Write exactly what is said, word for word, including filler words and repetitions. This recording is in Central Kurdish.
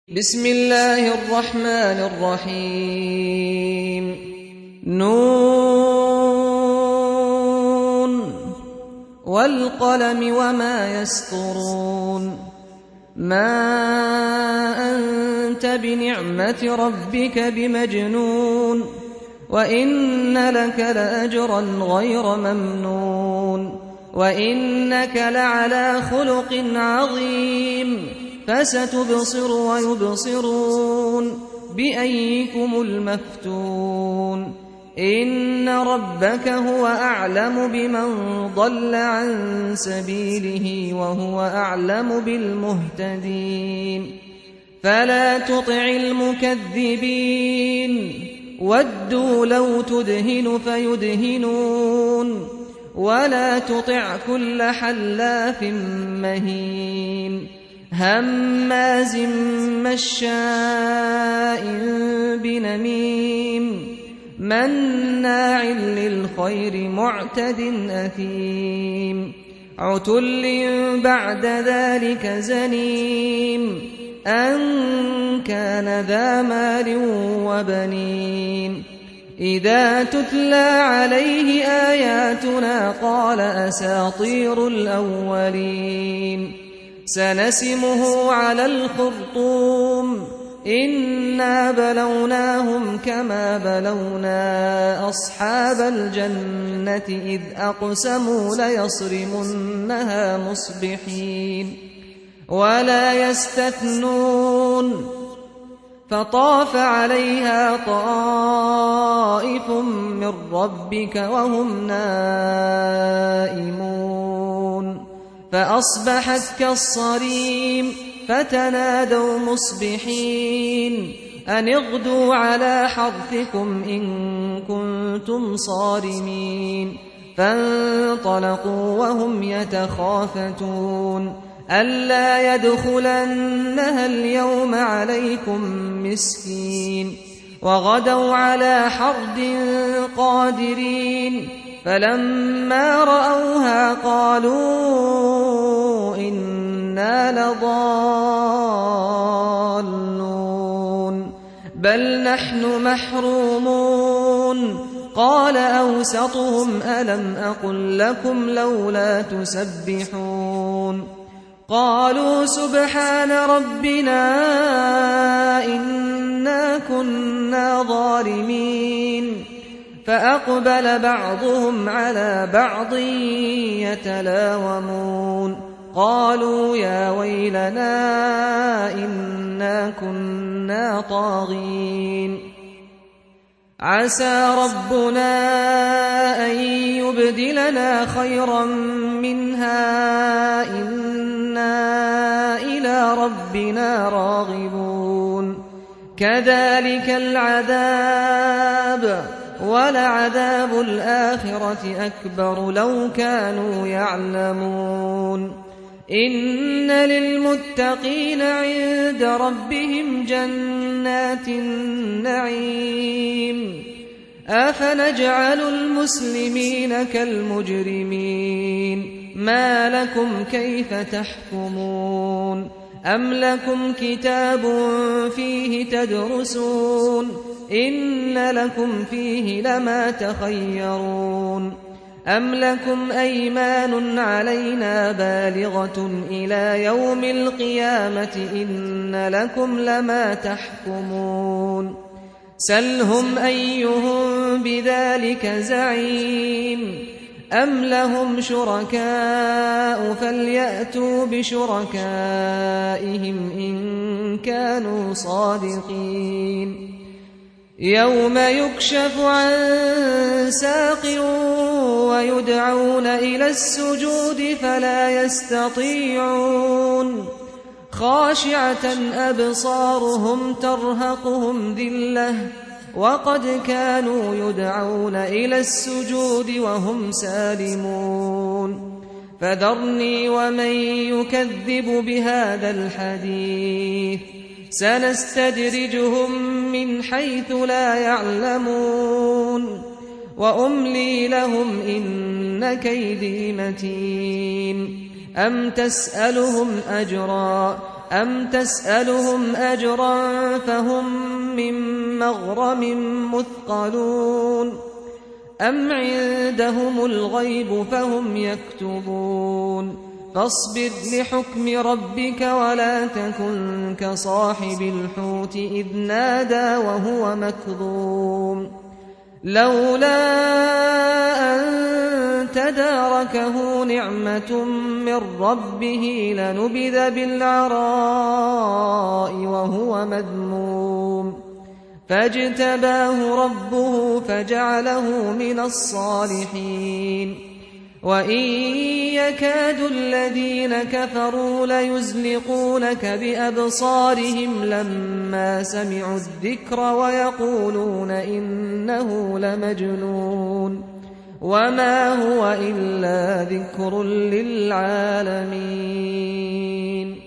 بسم الله الرحمن الرحيم نون والقلم وما يسطرون ما أنت بنعمة ربك بمجنون وإن لك لأجرا غير ممنون وإنك لعلى خلق عظيم فستبصر ويبصرون بأيكم المفتون إن ربك هو أعلم بمن ضل عن سبيله وهو أعلم بالمهتدين فلا تطع المكذبين ودوا لو تدهن فيدهنون ولا تطع كل حلاف مهين هماز مشاء بنميم مناع للخير معتد أثيم عتل بعد ذلك زنيم أن كان ذا مال وبنين إذا تتلى عليه آياتنا قال أساطير الأولين سنسمه على الخرطوم إنا بلوناهم كما بلونا أصحاب الجنة إذ أقسموا ليصرمنها مصبحين ولا يستثنون فطاف عليها طائف من ربك وهم نائمون فأصبحت كالصريم فتنادوا مصبحين أن اغدوا على حرثكم إن كنتم صارمين فانطلقوا وهم يتخافتون ألا يدخلنها اليوم عليكم مسكين وغدوا على حرد قادرين فلما رأوها قالوا إنا لضالون بل نحن محرومون قال أوسطهم ألم أقل لكم لولا تسبحون قالوا سبحان ربنا إنا كنا ظالمين فأقبل بعضهم على بعض يتلاومون قالوا يا ويلنا إنا كنا طاغين عسى ربنا أن يبدلنا خيرا منها إنا إلى ربنا راغبون كذلك العذاب ولعذاب الآخرة أكبر لو كانوا يعلمون إن للمتقين عند ربهم جنات النعيم أفنجعل المسلمين كالمجرمين ما لكم كيف تحكمون أم لكم كتاب فيه تدرسون إن لكم فيه لما تخيرون أم لكم أيمان علينا بالغة إلى يوم القيامة إن لكم لما تحكمون سلهم أيهم بذلك زعيم أم لهم شركاء فليأتوا بشركائهم إن كانوا صادقين يوم يكشف عن ساق ويدعون إلى السجود فلا يستطيعون خاشعة أبصارهم ترهقهم ذلة وقد كانوا يدعون إلى السجود وهم سالمون فذرني ومن يكذب بهذا الحديث سنستدرجهم من حيث لا يعلمون وأملي لهم إن كيدي متين أم تسألهم أجرا أم تسألهم أجرا فهم من مغرم مثقلون أم عندهم الغيب فهم يكتبون فاصبر لحكم ربك ولا تكن كصاحب الحوت إذ نادى وهو مكظوم لولا أن تداركه نعمة من ربه لنبذ بالعراء وهو مذموم فاجتباه ربه فجعله من الصالحين وإن يكاد الذين كفروا ليزلقونك بأبصارهم لما سمعوا الذكر ويقولون إنه لمجنون وما هو إلا ذكر للعالمين